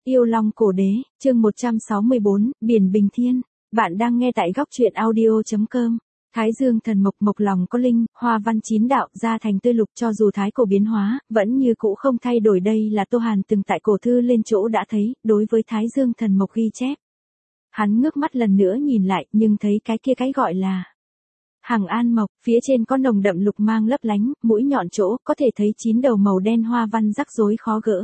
Yêu Long Cổ Đế, chương 164, Biển Bình Thiên. Bạn đang nghe tại góc truyện audio.com. Thái Dương thần mộc, mộc lòng có linh, hoa văn chín đạo, ra thành tươi lục, cho dù thái cổ biến hóa, vẫn như cũ không thay đổi. Đây là Tô Hàn từng tại cổ thư lên chỗ đã thấy, đối với Thái Dương thần mộc ghi chép. Hắn ngước mắt lần nữa nhìn lại, nhưng thấy cái kia cái gọi là Hằng An Mộc, phía trên có nồng đậm lục mang lấp lánh, mũi nhọn chỗ, có thể thấy 9 đầu màu đen hoa văn rắc rối khó gỡ.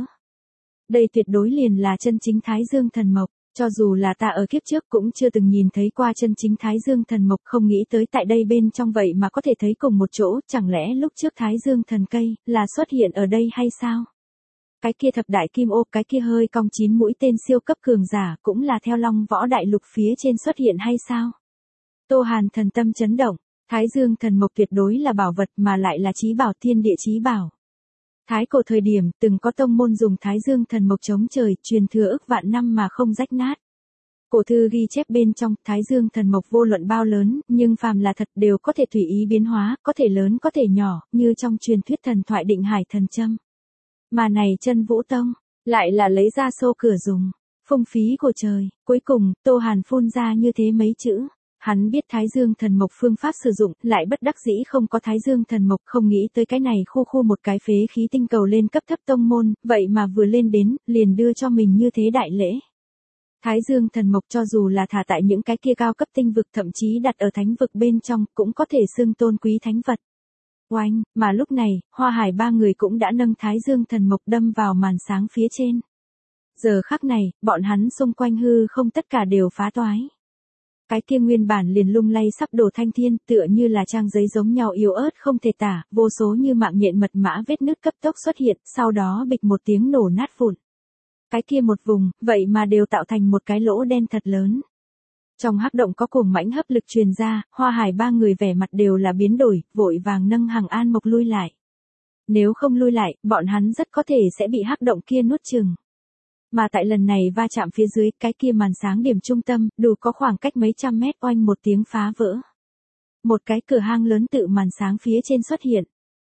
Đây tuyệt đối liền là chân chính Thái Dương thần mộc, cho dù là ta ở kiếp trước cũng chưa từng nhìn thấy qua chân chính Thái Dương thần mộc, không nghĩ tới tại đây bên trong vậy mà có thể thấy cùng một chỗ, chẳng lẽ lúc trước Thái Dương thần cây là xuất hiện ở đây hay sao? Cái kia thập đại kim ô, cái kia hơi cong 9 mũi tên siêu cấp cường giả cũng là theo Long Võ Đại Lục phía trên xuất hiện hay sao? Tô Hàn thần tâm chấn động, Thái Dương thần mộc tuyệt đối là bảo vật, mà lại là chí bảo, thiên địa chí bảo. Thái cổ thời điểm, từng có tông môn dùng Thái Dương thần mộc chống trời, truyền thừa ức vạn năm mà không rách nát. Cổ thư ghi chép bên trong, Thái Dương thần mộc vô luận bao lớn, nhưng phàm là thật đều có thể tùy ý biến hóa, có thể lớn có thể nhỏ, như trong truyền thuyết thần thoại Định Hải thần châm. Mà này Chân Vũ Tông, lại là lấy ra xô cửa dùng, phung phí của trời. Cuối cùng, Tô Hàn phun ra như thế mấy chữ. Hắn biết Thái Dương thần mộc phương pháp sử dụng, lại bất đắc dĩ không có Thái Dương thần mộc, không nghĩ tới cái này khu một cái phế khí tinh cầu lên cấp thấp tông môn, vậy mà vừa lên đến, liền đưa cho mình như thế đại lễ. Thái Dương thần mộc cho dù là thả tại những cái kia cao cấp tinh vực, thậm chí đặt ở thánh vực bên trong, cũng có thể xưng tôn quý thánh vật. Oanh, mà lúc này, Hoa Hải ba người cũng đã nâng Thái Dương thần mộc đâm vào màn sáng phía trên. Giờ khắc này, bọn hắn xung quanh hư không tất cả đều phá toái. Cái kia nguyên bản liền lung lay sắp đổ thanh thiên, tựa như là trang giấy giống nhau yếu ớt không thể tả, vô số như mạng nhện mật mã vết nứt cấp tốc xuất hiện, sau đó bịch một tiếng nổ nát vụn. Cái kia một vùng, vậy mà đều tạo thành một cái lỗ đen thật lớn. Trong hắc động có cuồng mãnh hấp lực truyền ra, Hoa Hải ba người vẻ mặt đều là biến đổi, vội vàng nâng Hằng An Mộc lui lại. Nếu không lui lại, bọn hắn rất có thể sẽ bị hắc động kia nuốt chửng. Mà tại lần này va chạm phía dưới, cái kia màn sáng điểm trung tâm, đủ có khoảng cách mấy trăm mét, oanh một tiếng phá vỡ. Một cái cửa hang lớn tự màn sáng phía trên xuất hiện.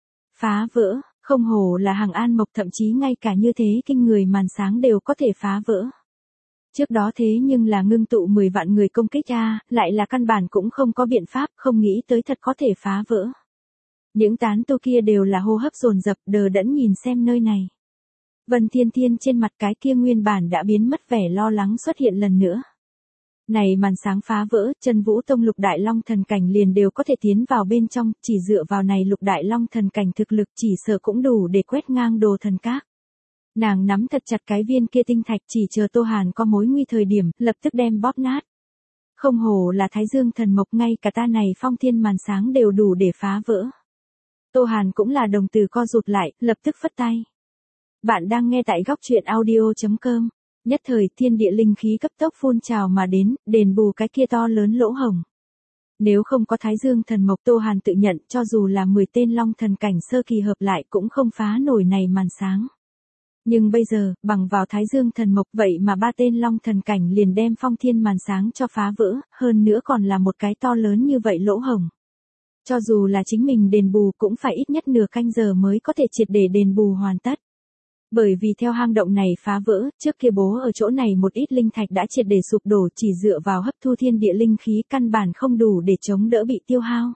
Phá vỡ, không hổ là Hằng An Mộc, thậm chí ngay cả như thế kinh người màn sáng đều có thể phá vỡ. Trước đó thế nhưng là ngưng tụ 10 vạn người công kích lại là căn bản cũng không có biện pháp, không nghĩ tới thật có thể phá vỡ. Những tán tu kia đều là hô hấp dồn dập, đờ đẫn nhìn xem nơi này. Vân Thiên Thiên trên mặt cái kia nguyên bản đã biến mất vẻ lo lắng xuất hiện lần nữa. Này màn sáng phá vỡ, Chân Vũ Tông lục đại long thần cảnh liền đều có thể tiến vào bên trong, chỉ dựa vào này lục đại long thần cảnh thực lực chỉ sợ cũng đủ để quét ngang Đồ Thần Các. Nàng nắm thật chặt cái viên kia tinh thạch, chỉ chờ Tô Hàn có mối nguy thời điểm, lập tức đem bóp nát. Không hổ là Thái Dương thần mộc, ngay cả ta này phong thiên màn sáng đều đủ để phá vỡ. Tô Hàn cũng là đồng tử co rụt lại, lập tức phất tay. Bạn đang nghe tại góc truyện audio.com. Nhất thời thiên địa linh khí cấp tốc phun trào mà đến, đền bù cái kia to lớn lỗ hổng. Nếu không có Thái Dương thần mộc, Tô Hàn tự nhận cho dù là 10 tên long thần cảnh sơ kỳ hợp lại cũng không phá nổi này màn sáng. Nhưng bây giờ, bằng vào Thái Dương thần mộc, vậy mà 3 tên long thần cảnh liền đem phong thiên màn sáng cho phá vỡ, hơn nữa còn là một cái to lớn như vậy lỗ hổng. Cho dù là chính mình đền bù cũng phải ít nhất nửa canh giờ mới có thể triệt để đền bù hoàn tất. Bởi vì theo hang động này phá vỡ, trước kia bố ở chỗ này một ít linh thạch đã triệt để sụp đổ, chỉ dựa vào hấp thu thiên địa linh khí căn bản không đủ để chống đỡ bị tiêu hao.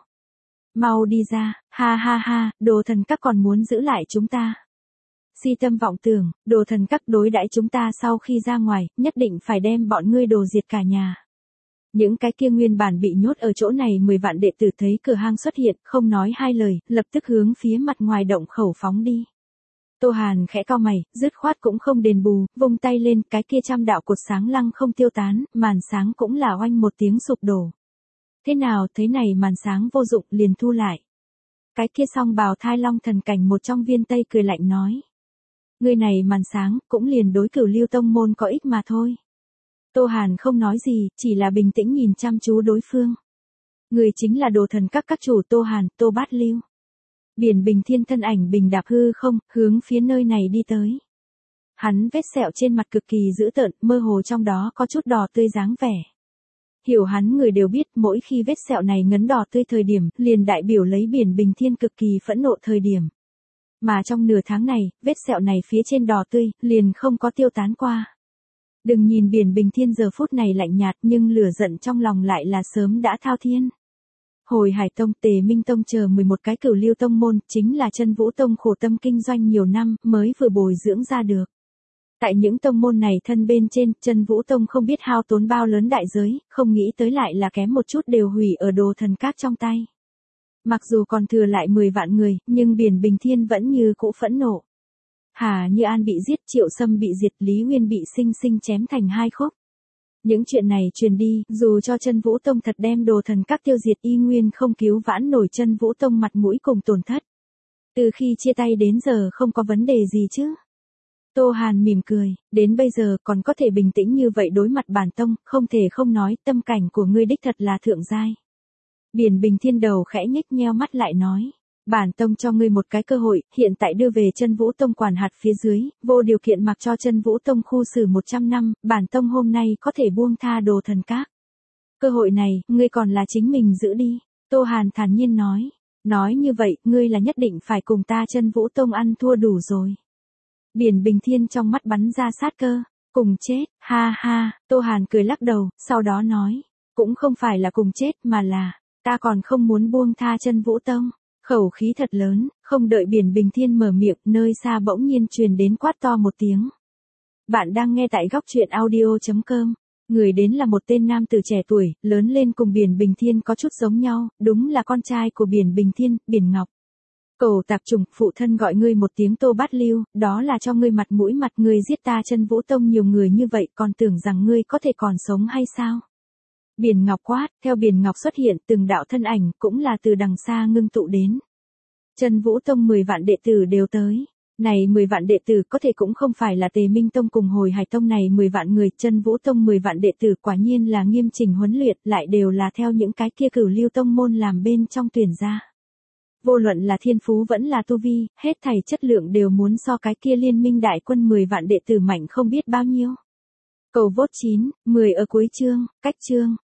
Mau đi ra, ha ha ha, Đồ Thần Các còn muốn giữ lại chúng ta. Si tâm vọng tưởng, Đồ Thần Các đối đãi chúng ta sau khi ra ngoài, nhất định phải đem bọn ngươi đồ diệt cả nhà. Những cái kia nguyên bản bị nhốt ở chỗ này 10 vạn đệ tử thấy cửa hang xuất hiện, không nói hai lời, lập tức hướng phía mặt ngoài động khẩu phóng đi. Tô Hàn khẽ cau mày, dứt khoát cũng không đền bù, vung tay lên, cái kia trăm đạo cột sáng lăng không tiêu tán, màn sáng cũng là oanh một tiếng sụp đổ. Thế nào, thế này màn sáng vô dụng, liền thu lại. Cái kia song bào thai long thần cảnh một trong viên tây cười lạnh nói. Người này màn sáng, cũng liền đối Cửu Lưu Tông môn có ích mà thôi. Tô Hàn không nói gì, chỉ là bình tĩnh nhìn chăm chú đối phương. Người chính là Đồ Thần Các các chủ Tô Hàn, Tô Bát Lưu. Biển Bình Thiên thân ảnh bình đạp hư không, hướng phía nơi này đi tới. Hắn vết sẹo trên mặt cực kỳ dữ tợn, mơ hồ trong đó có chút đỏ tươi dáng vẻ. Hiểu hắn người đều biết, mỗi khi vết sẹo này ngấn đỏ tươi thời điểm, liền đại biểu lấy Biển Bình Thiên cực kỳ phẫn nộ thời điểm. Mà trong nửa tháng này, vết sẹo này phía trên đỏ tươi, liền không có tiêu tán qua. Đừng nhìn Biển Bình Thiên giờ phút này lạnh nhạt nhưng lửa giận trong lòng lại là sớm đã thao thiên. Hồi Hải Tông, Tề Minh Tông chờ 11 cái cửu lưu tông môn, chính là Chân Vũ Tông khổ tâm kinh doanh nhiều năm, mới vừa bồi dưỡng ra được. Tại những tông môn này thân bên trên, Chân Vũ Tông không biết hao tốn bao lớn đại giới, không nghĩ tới lại là kém một chút đều hủy ở đồ thần các trong tay. Mặc dù còn thừa lại 10 vạn người, nhưng Biển Bình Thiên vẫn như cũ phẫn nộ. Hà Như An bị giết, Triệu Sâm bị diệt, Lý Nguyên bị sinh sinh chém thành 2 khúc. Những chuyện này truyền đi, dù cho Chân Vũ Tông thật đem đồ thần các tiêu diệt y nguyên không cứu vãn nổi Chân Vũ Tông mặt mũi cùng tổn thất. Từ khi chia tay đến giờ không có vấn đề gì chứ. Tô Hàn mỉm cười, đến bây giờ còn có thể bình tĩnh như vậy đối mặt bản tông, không thể không nói tâm cảnh của ngươi đích thật là thượng giai. Biển Bình Thiên đầu khẽ nhếch nheo mắt lại nói. Bản tông cho ngươi một cái cơ hội, hiện tại đưa về Chân Vũ Tông quản hạt phía dưới, vô điều kiện mặc cho Chân Vũ Tông khu xử 100 năm, bản tông hôm nay có thể buông tha đồ thần các. Cơ hội này, ngươi còn là chính mình giữ đi, Tô Hàn thản nhiên nói. Nói như vậy, ngươi là nhất định phải cùng ta Chân Vũ Tông ăn thua đủ rồi. Biển Bình Thiên trong mắt bắn ra sát cơ, cùng chết, ha ha, Tô Hàn cười lắc đầu, sau đó nói, cũng không phải là cùng chết mà là, ta còn không muốn buông tha Chân Vũ Tông. Khẩu khí thật lớn, không đợi Biển Bình Thiên mở miệng, nơi xa bỗng nhiên truyền đến quát to một tiếng. Bạn đang nghe tại góc truyện audio.com. Người đến là một tên nam tử trẻ tuổi, lớn lên cùng Biển Bình Thiên có chút giống nhau, đúng là con trai của Biển Bình Thiên, Biển Ngọc. Cẩu tạp chủng, phụ thân gọi ngươi một tiếng Tô Bát Lưu, đó là cho ngươi mặt mũi mặt ngươi giết ta Chân Vũ Tông nhiều người như vậy còn tưởng rằng ngươi có thể còn sống hay sao? Biển Ngọc quát, theo Biển Ngọc xuất hiện từng đạo thân ảnh cũng là từ đằng xa ngưng tụ đến. Chân Vũ Tông 10 vạn đệ tử đều tới. Này 10 vạn đệ tử có thể cũng không phải là Tề Minh Tông cùng Hồi Hải Tông này 10 vạn người, Chân Vũ Tông 10 vạn đệ tử quả nhiên là nghiêm chỉnh huấn luyện, lại đều là theo những cái kia cửu lưu tông môn làm bên trong tuyển ra. Vô luận là thiên phú vẫn là tu vi, hết thảy chất lượng đều muốn so cái kia liên minh đại quân 10 vạn đệ tử mạnh không biết bao nhiêu. Cầu vote 9, 10 ở cuối chương, cách chương.